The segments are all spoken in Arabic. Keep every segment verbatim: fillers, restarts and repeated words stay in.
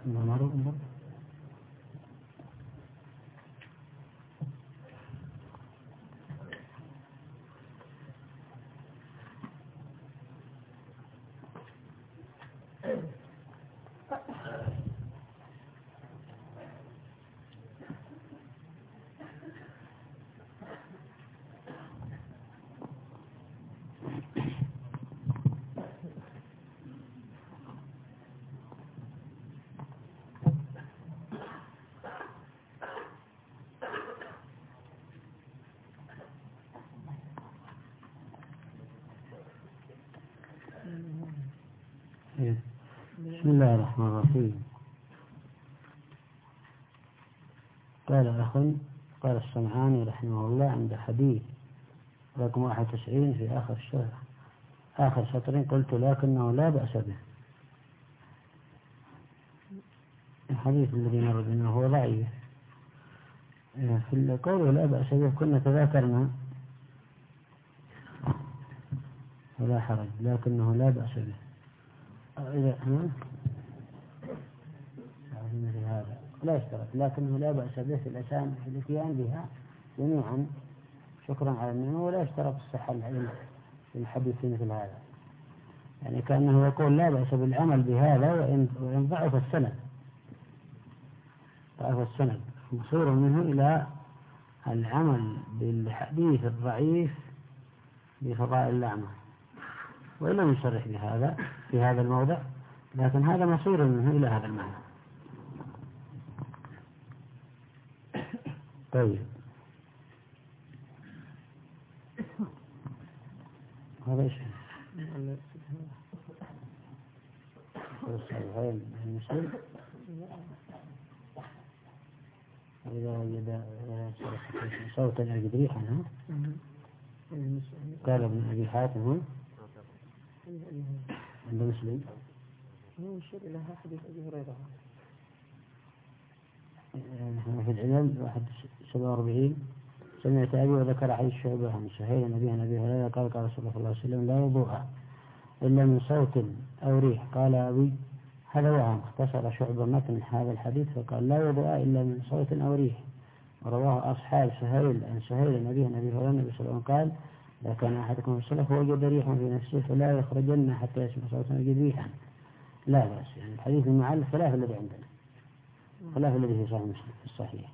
بسم الله الرحمن الرحيم. قال أخ قال الصنعاني رحمه الله عند حديث رقم واحد وتسعين في آخر الشهر آخر سطرين قلت لكنه لا بأس به. الحديث الذي مر بنا هو ضعيف. في القول لا بأس به كنا تذاكرنا ولا حرج، لكنه لا بأس به. إذا هذا لا يشترط، لكنه لا بأس به في الأسان في الاتيان بها جميعا شكرا على النعمة، ولا يشترط الصحة للحديث مثل هذا. يعني كأنه يقول لا بأس بالعمل بهذا وإن ضعف السند ضعف السند مصير منه إلى العمل بالحديث الضعيف بفضائل الأعمال، وإن لم يصرح بهذا في هذا الموضع، لكن هذا مصير منه إلى هذا المعنى. طيب هذا إيش الصحيحين المسلم إذا وجد صوتا يجد ريحا قال ابن أبي حاتم عند مسلم يشير إلى حديث أبي هريرة. نحن في العلل واحد سبعة وأربعين سمعت أبي وذكر حديث شعبة عن سهيل نبي أبي هريرة قال قال صلى الله عليه وسلم لا وضوء إلا من صوت أو ريح. قال أبي هذا وهم، اختصر شعبة متن هذا الحديث فقال لا وضوء إلا من صوت أو ريح. ورواه أصحاب سهيل عن سهيل نبي أبي هريرة النبي صلى الله عليه وسلم قال إذا كان أحدكم في الصلاة وجد ريحا في نفسه فلا يخرجن حتى يسمع صوتا ويجد ريحا. لا بأس. يعني الحديث المعلق خلاف الذي عندنا، خلاف الذي في صحيح مسلم في الصحيح.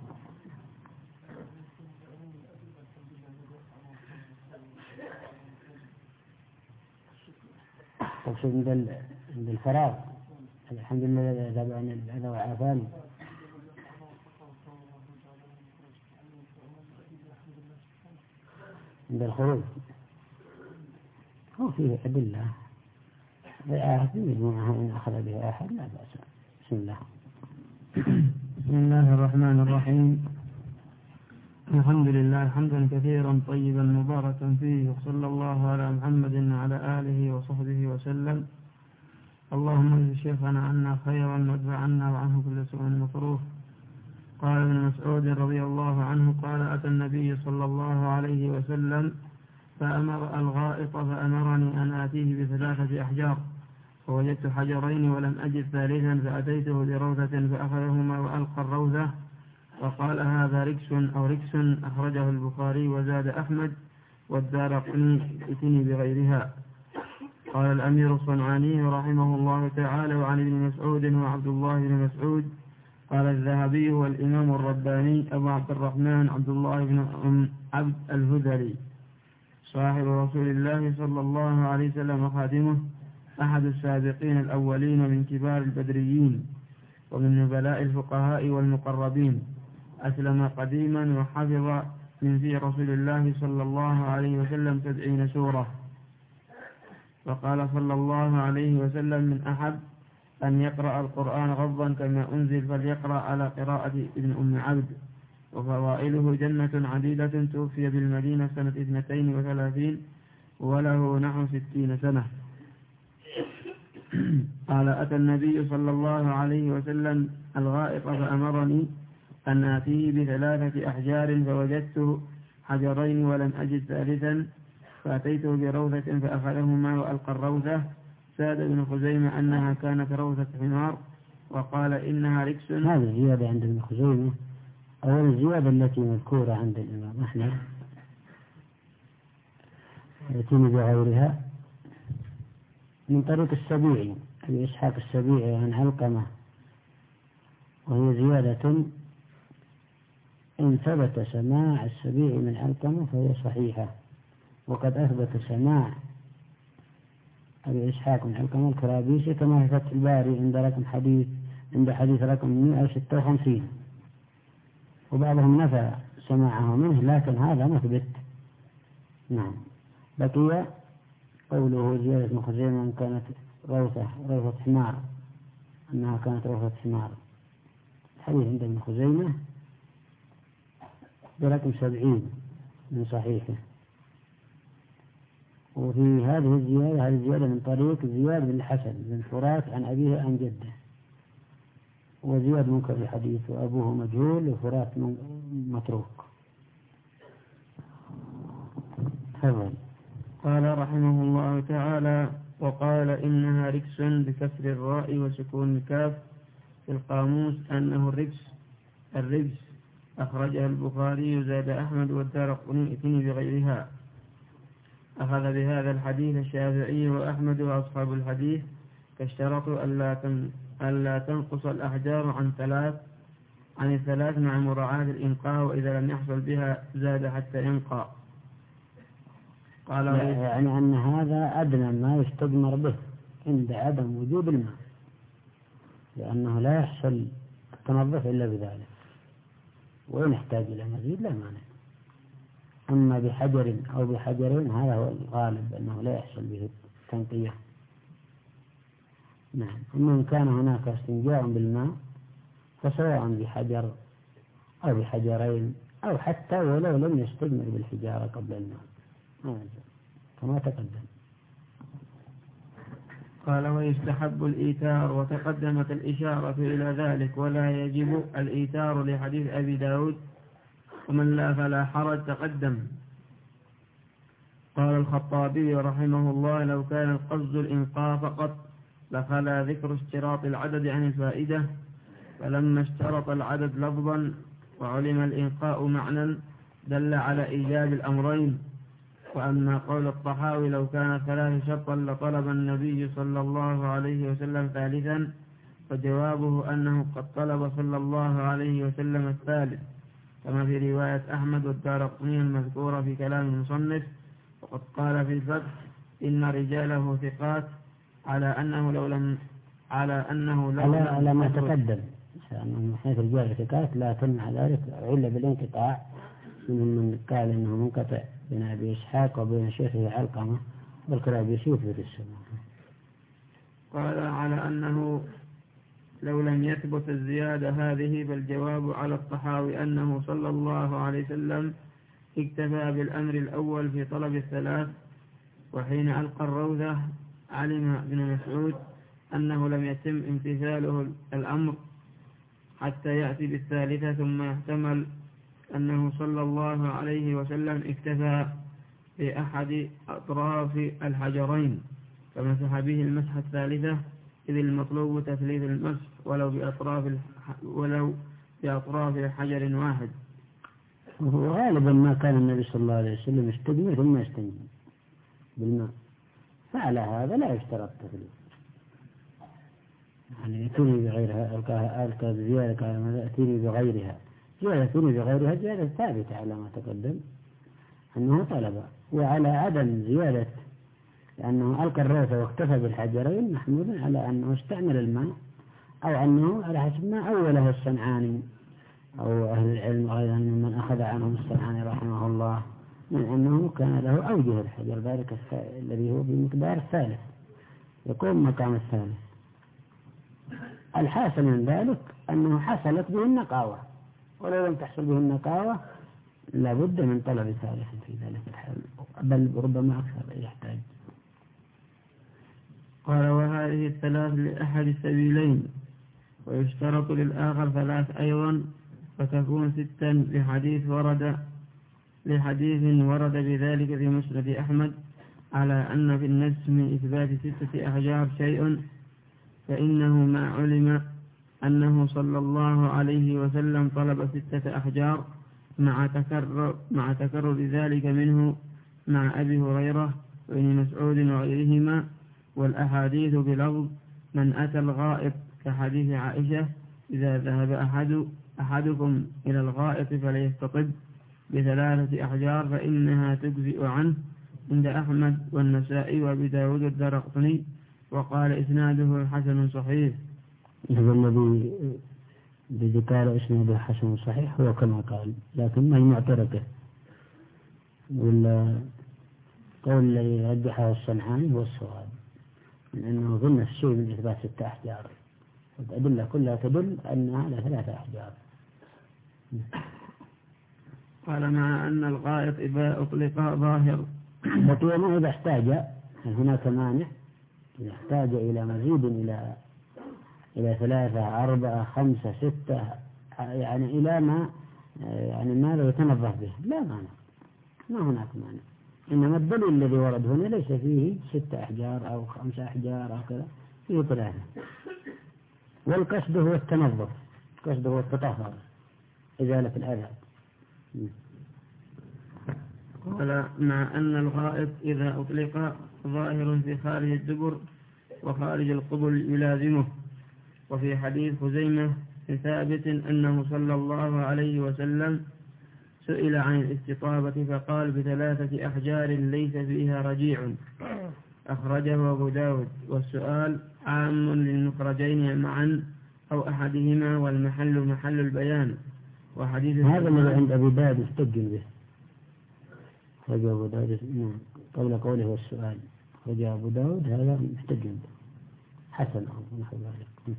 تقصد عند عند الفراغ الحمد لله ذهب عن الأذى وعافاني. عند الخروج هو فيه أدلة بآيات مجموعة إن أخذ بها أحد لا بأس. بسم الله. بسم الله الرحمن الرحيم. الحمد لله حمدا كثيرا طيبا مباركا فيه، وصلى الله على محمد وعلى آله وصحبه وسلم. اللهم اجز شيخنا عنا خيرا وادفع عنا وعنه كل سوء مكروه. قال ابن مسعود رضي الله عنه قال أتى النبي صلى الله عليه وسلم فأمر الغائط فأمرني أن آتيه بثلاثة أحجار فوجدت حجرين ولم أجد ثالثا فأتيته بروثة فأخذهما وألقى الروثة وقال هذا ركس أو ركس. أخرجه البخاري وزاد أحمد والدارقطني ائتني بغيرها. قال الأمير الصنعاني رحمه الله تعالى وعن ابن مسعود وعبد الله بن مسعود قال الذهبي والإمام الرباني أبو عبد الرحمن عبد الله بن أم عبد الهذلي صاحب رسول الله صلى الله عليه وسلم وخادمه أحد السابقين الأولين من كبار البدريين ومن نبلاء الفقهاء والمقربين، أسلم قديما وحفظ من في رسول الله صلى الله عليه وسلم سبعين سورة. وقال صلى الله عليه وسلم من أحب أن يقرأ القرآن غضا كما أنزل فليقرأ على قراءة ابن أم عبد. وفضائله جنة عديدة توفي بالمدينة سنة اثنتين وثلاثين وله نحو ستين سنة. قال أتى النبي صلى الله عليه وسلم الغائط فأمرني أن آتيه بثلاثة أحجار فوجدت حجرين ولم أجد ثالثا فأتيته بروثة فأخذهما وألقى الروثة. ساد بن خزيمة أنها كانت روثة حمار وقال إنها ركس. هذه زيادة عند ابن خزيمة. أولا الزيادة التي مذكورة عند الإمام أحمد يأتيني بغيرها من طريق السبيعي أبي إسحاق السبيعي عن علقمة، وهي زيادة إن ثبت سماع السبيعي من علقمة فهي صحيحة، وقد أثبت سماع أبي إسحاق من علقمة الكرابيسي كما في فتح الباري عند رقم حديث عند حديث رقم مئة وستة وخمسين، وبعضهم نفى سماعه منه لكن هذا مثبت. نعم. بقي قوله زيادة ابن خزيمة أن كانت روثة روثة حمار، أنها كانت روثة حمار، الحديث عند ابن خزيمة برقم سبعين من صحيحه. وفي هذه الزيادة هذه الزيادة من طريق زياد بن الحسن بن فرات عن أبيه عن جده، وزياد منكر الحديث وأبوه مجهول وفرات متروك. هذا قال رحمه الله تعالى: وقال إنها ركس بكسر الراء وسكون الكاف في القاموس أنه الركس الركس أخرجها البخاري زاد أحمد والدارقطني بغيرها. أخذ بهذا الحديث الشافعي وأحمد وأصحاب الحديث، فاشترطوا ألا تنقص الأحجار عن ثلاث عن الثلاث مع مراعاة الإنقاء، وإذا لم يحصل بها زاد حتى ينقى. قال يعني أن هذا أدنى ما يستجمر به عند عدم وجود الماء، لأنه لا يحصل التنظف إلا بذلك، وإن احتاج إلى مزيد لا مانع. أما بحجر أو بحجرين هذا هو الغالب أنه لا يحصل به تنقية. نعم. أما إن كان هناك استنجاء بالماء فسواء بحجر أو بحجرين أو حتى ولو لم يستجمر بالحجارة قبل الماء كما تقدم. قال: ويستحب الإيتار، وتقدمت الإشارة إلى ذلك، ولا يجب الإيتار لحديث أبي داود ومن لا فلا حرج تقدم. قال الخطابي رحمه الله: لو كان القصد الإنقاء فقط لخلا ذكر اشتراط العدد عن الفائدة، فلما اشترط العدد لفظا وعلم الإنقاء معنى دل على إيجاب الأمرين. وأما قول الطحاوي لو كان ثلاث شرطا لطلب النبي صلى الله عليه وسلم ثالثا، فجوابه أنه قد طلب صلى الله عليه وسلم الثالث، كما في رواية أحمد والدارقطني المذكورة في كلام المصنف. وقد قال في الفتح: إن رجاله ثقات، على أنه لو لم على أنه لو على, لم على ما تقدم من حيث رجال ثقات، لا تمنع ذلك علة بالانقطاع. من قال إنه منقطع بين أبي إسحاق وبين شيخه علقمة، والكرابيسي يثبت السماع. قال: على أنه لو لم يثبت الزيادة هذه، فالجواب على الطحاوي أنه صلى الله عليه وسلم اكتفى بالأمر الأول في طلب الثلاث، وحين ألقى الروثة علم ابن مسعود أنه لم يتم امتثاله الأمر حتى يأتي بالثالثة، ثم يحتمل أنه صلى الله عليه وسلم اكتفى بأحد أطراف الحجرين فمسح به المسح الثالثة، إذ المطلوب تثليث المسح ولو بأطراف ولو بأطراف حجر واحد. وغالبا ما كان النبي صلى الله عليه وسلم يستجمر ثم يستنجي بالماء، فعلى هذا لا يشترط تثليث. يعني يأتيني بغيرها ألقى زيادة على ما يأتيني بغيرها زيادة يأتيني بغيرها زيادة ثابتة على ما تقدم أنه طلب، وعلى عدم زيادة لأنه ألقى الروثة واكتفى بالحجرين محمود على أنه استعمل الماء، أو أنه على حسب ما أوله الصنعاني أو أهل العلم أيضا من أخذ عنهم الصنعاني رحمه الله، من أنه كان له أوجه الحجر ذلك الذي هو بمقدار الثالث يكون مقام الثالث. الحاصل من ذلك أنه حصلت به النقاوة، ولو لم تحصل به النقاوة لابد من طلب ثالث في ذلك الحال، بل ربما أكثر يحتاج. قال: وهذه الثلاث لأحد السبيلين، ويشترط للآخر ثلاث أيضا، فتكون ستا لحديث ورد لحديث ورد بذلك في مسند أحمد، على أن في النجس من إثبات ستة أحجار شيء، فإنه ما علم أنه صلى الله عليه وسلم طلب ستة أحجار مع تكرر, مع تكرر ذلك منه مع أبي هريرة وابن مسعود وغيرهما، والأحاديث بلفظ من أتى الغائط كحديث عائشة إذا ذهب أحد أحدكم إلى الغائط فليستطب بثلاثة أحجار فإنها تجزئ عنه، عند أحمد والنسائي وأبي داود والدارقطني، وقال إسناده حسن صحيح. هذا الذي بذكر إسناده حسن صحيح هو كما قال، لكن ما هي معتركة، والقول الذي يرجحه الصنعاني هو الصواب، لأنه ظن الشيء من إثبات ستة أحجار، الأدلة كلها تدل أنها على ثلاثة أحجار. قال مع أن الغائط إذا أطلق ظاهر، لكن إذا احتاج هناك مانع، إذا احتاج إلى مزيد إلى إلى ثلاثة أربعة خمسة ستة، يعني إلى ما يعني ما لا يتنظف به لا مانع، ما هناك مانع، إنما الدليل الذي ورد هنا ليس فيه ستة أحجار أو خمسة أحجار أو كذا، فيه ثلاثة، والقصد هو التنظف، القصد هو التطهر، إزالة الأذى. قال مع أن الغائط إذا أطلق ظاهر في خارج الدبر وخارج القبل يلازمه. وفي حديث خزيمة ثابت أنه صلى الله عليه وسلم سئل عن الاستطابة فقال بثلاثة أحجار ليس فيها رجيع، أخرجه أبو داود، والسؤال عام للمخرجين معا أو أحدهما، والمحل محل البيان. وحديث هذا الذي عند أبي داود يستجل به، رجع أبو داود قبل قوله والسؤال، رجع أبو داود هذا يستجل به حسن أو نحو ذلك.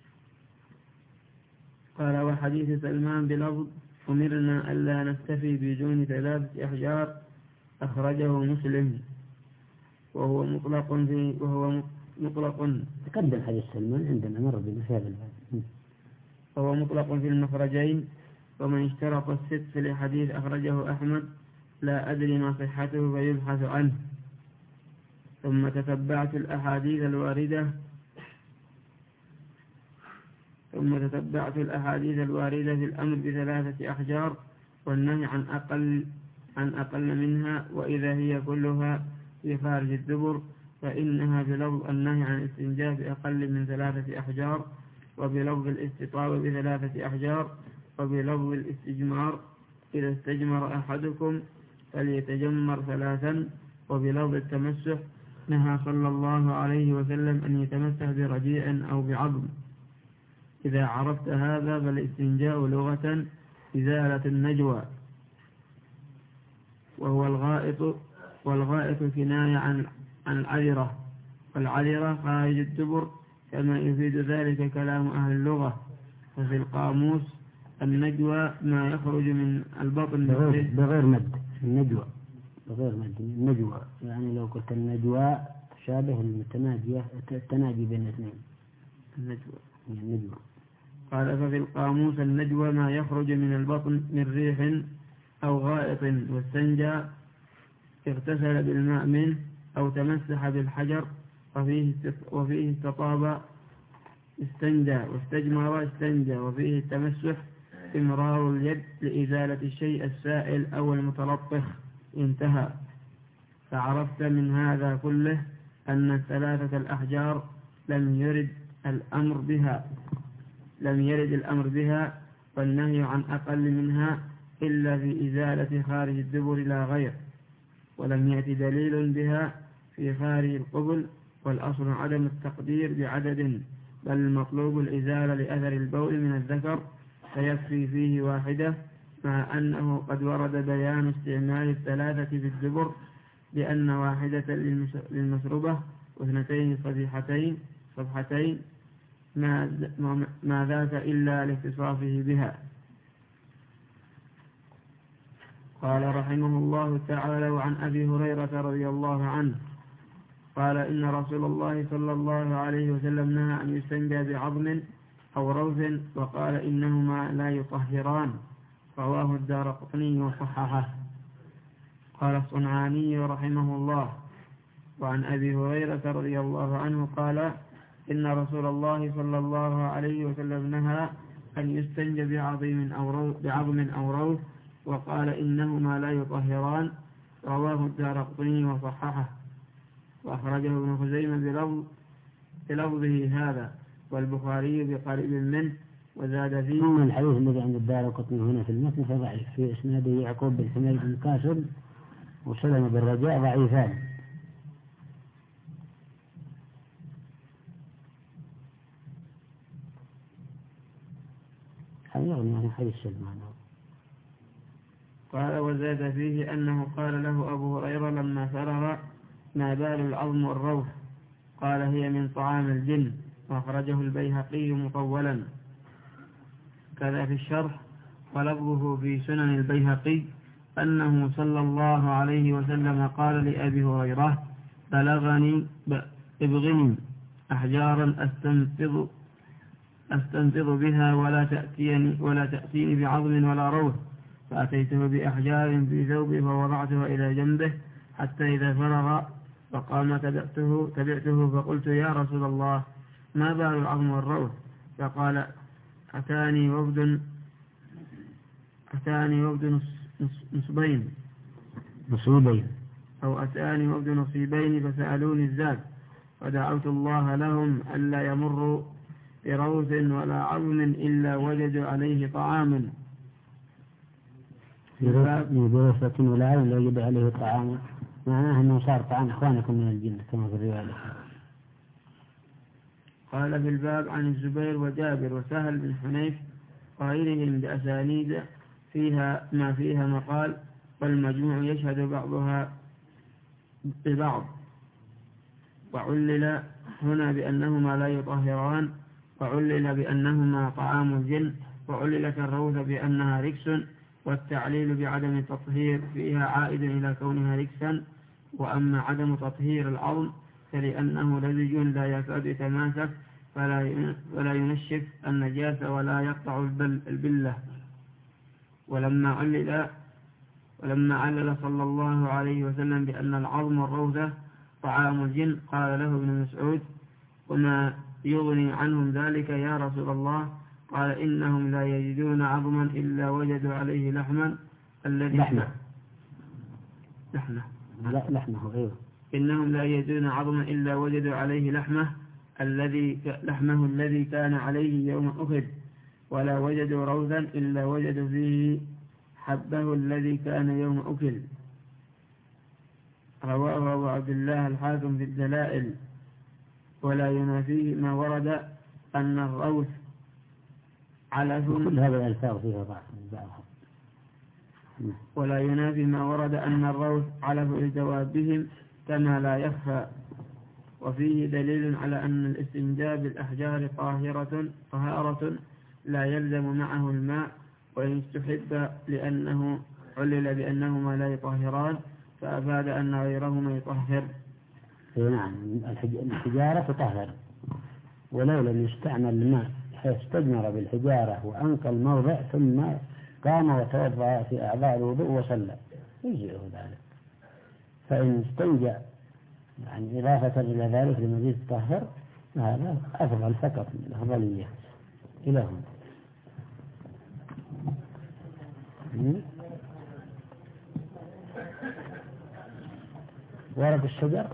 قال وحديث سلمان بلفظ أمرنا ألا نكتفي بدون ثلاثة أحجار، أخرجه مسلم، وهو مطلق في وهو مطلق تقدم حديث سلمان عندنا مر بنا في هذا الباب، وهو مطلق في المخرجين. ومن اشترط الست في الحديث أخرجه أحمد، لا أدري ما صحته فيبحث عنه. ثم تتبعت الأحاديث الواردة ثم تتبعت الأحاديث الواردة في الأمر بثلاثة أحجار والنهي عن أقل عن أقل منها، وإذا هي كلها في خارج الدبر فإنها بلفظ النهي عن الاستنجاء بأقل من ثلاثة أحجار، وبلفظ الاستطابة بثلاثة أحجار، وبلفظ الاستجمار إذا استجمر أحدكم فليتجمر ثلاثا، وبلفظ التمسح نهى صلى الله عليه وسلم أن يتمسح برجيع أو بعظم. إذا عرفت هذا فالاستنجاء لغة إزالة النجوى، وهو الغائط، والغائط كناية عن عن العذرة، والعذرة خارج الدبر كما يفيد ذلك كلام أهل اللغة. ففي القاموس النجوى ما يخرج من البطن بغير, بغير مد، النجوى بغير مد، النجوى يعني لو قلت النجوى تشابه المتناجية، التناجي بين الاثنين، النجوى النجوى. قال ففي القاموس النجوى ما يخرج من البطن من ريح أو غائط، واستنجى اغتسل بالماء منه أو تمسح بالحجر، وفيه وفيه استطاب استنجى، واستجمر استنجى، وفيه التمسح إمرار اليد لإزالة الشيء السائل أو المتلطخ. انتهى. فعرفت من هذا كله أن الثلاثة الأحجار لم يرد الأمر بها لم يرد الأمر بها والنهي عن أقل منها إلا في إزالة خارج الدبر لا غير، ولم يأتي دليل بها في خارج القبل، والأصل عدم التقدير بعدد، بل المطلوب الإزالة لأثر البول من الذكر فيكفي فيه واحدة، مع أنه قد ورد بيان استعمال الثلاثة في الدبر لأن واحدة للمشربة واثنتين صفيحتين صفحتين ما, ما ذاك إلا لاختصاصه بها. قال رحمه الله تعالى وعن أبي هريرة رضي الله عنه قال إن رسول الله صلى الله عليه وسلم نهى أن يستنجى بعظم أو روث، وقال إنهما لا يطهران، رواه الدارقطني وصححه. قال الصنعاني رحمه الله وعن أبي هريرة رضي الله عنه قال إن رسول الله صلى الله عليه وسلم نهى أن يستنجى بعظم أو روث, بعظم أو روث، وقال إنهما لا يطهران. رواه الدارقطني وصححه، وأخرجه ابن خزيمة بلفظ بلفظه هذا، والبخاري بقريب منه وزاد فيه. ثم الحديث الذي عند الدارقطني هنا في المتن فضعيف، في إسناده يعقوب بن حميد بن قاسم وسلم بالرجاء ضعيفان. يعني حديث سلمان. قال وزاد فيه أنه قال له أبو هريرة لما فرغ ما بال العظم والروح؟ قال هي من طعام الجن، وأخرجه البيهقي مطولا. كذا في الشرح، ولفظه في سنن البيهقي أنه صلى الله عليه وسلم قال لأبي هريرة بلغني ابغني أحجارا أستنفض أستنفض بها ولا تأتيني ولا تأتيني بعظم ولا روح، فأتيته بأحجار في ثوبه فوضعتها إلى جنبه حتى إذا فرغ فقام تبعته, تبعته فقلت يا رسول الله ما بال العظم والروح؟ فقال أتاني وفد أتاني وفد نصبين نصيبين أو أتاني وفد نصيبين فسألوني الزاد، فدعوت الله لهم ألا يمروا بروث ولا عظم إلا وجدوا عليه طعاما. بروثة ولا عظم لا يجد عليه طعاما، معناه أنه صار طعام إخوانكم من الجن كما في الرواية. قال في الباب عن الزبير وجابر وسهل بن حنيف وغيرهم بأسانيد فيها ما فيها مقال، والمجموع يشهد بعضها ببعض. وعلل هنا بأنهما لا يطهران، وعلل بأنهما طعام الجن، وعلل كالروث بأنها ركس، والتعليل بعدم التطهير فيها عائد إلى كونها ركسا. وأما عدم تطهير العظم فلأنه لزج لا يكاد يتماسك فلا ينشف النجاسة ولا يقطع البلة. ولما علل ولما علل صلى الله عليه وسلم بأن العظم والروثة طعام الجن قال له ابن مسعود وما يغني عنهم ذلك يا رسول الله؟ قال إنهم لا يجدون عظما إلا وجدوا عليه لحما الذي لحمه لحمه لا لحمه أيوه إنهم لا يجدون عظما إلا وجدوا عليه لحمه الذي لحمه الذي كان عليه يوم أخذ، ولا وجدوا روثا إلا وجدوا فيه حبه الذي كان يوم أكل. رواه أبو عبد الله الحاكم في الدلائل. ولا ينافيه ما ورد أن الروث علف، كل هذه الألفاظ فيها ضعف بعضها. ولا ينافي ما ورد أن الروث علف لجوابهم كما لا يخفى. وفيه دليل على أن الاستنجاء بالأحجار طاهرة طهارة لا يلزم معه الماء، وإن استحب لأنه علل بأنهما لا يطهران، فأفاد أن غيرهما يطهر. نعم الحجارة تطهر، ولو لم يستعمل الماء استجمر بالحجارة وأنقى الموضع ثم قام وتوضأ في أعضاء الوضوء وصلى يجزئه ذلك. فإن استنجى يعني إضافة إلى ذلك لمزيد الطهر هذا أفضل فقط من الأفضلية إلى هنا. ورق الشجر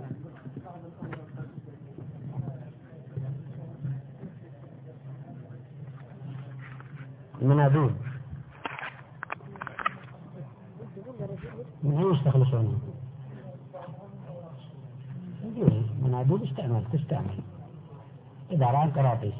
المناديل من أين يستخلصونه؟ مناديل استعمال تستعمل إذا رأى قراطيس.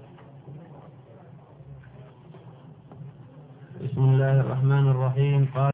بسم الله الرحمن الرحيم. قال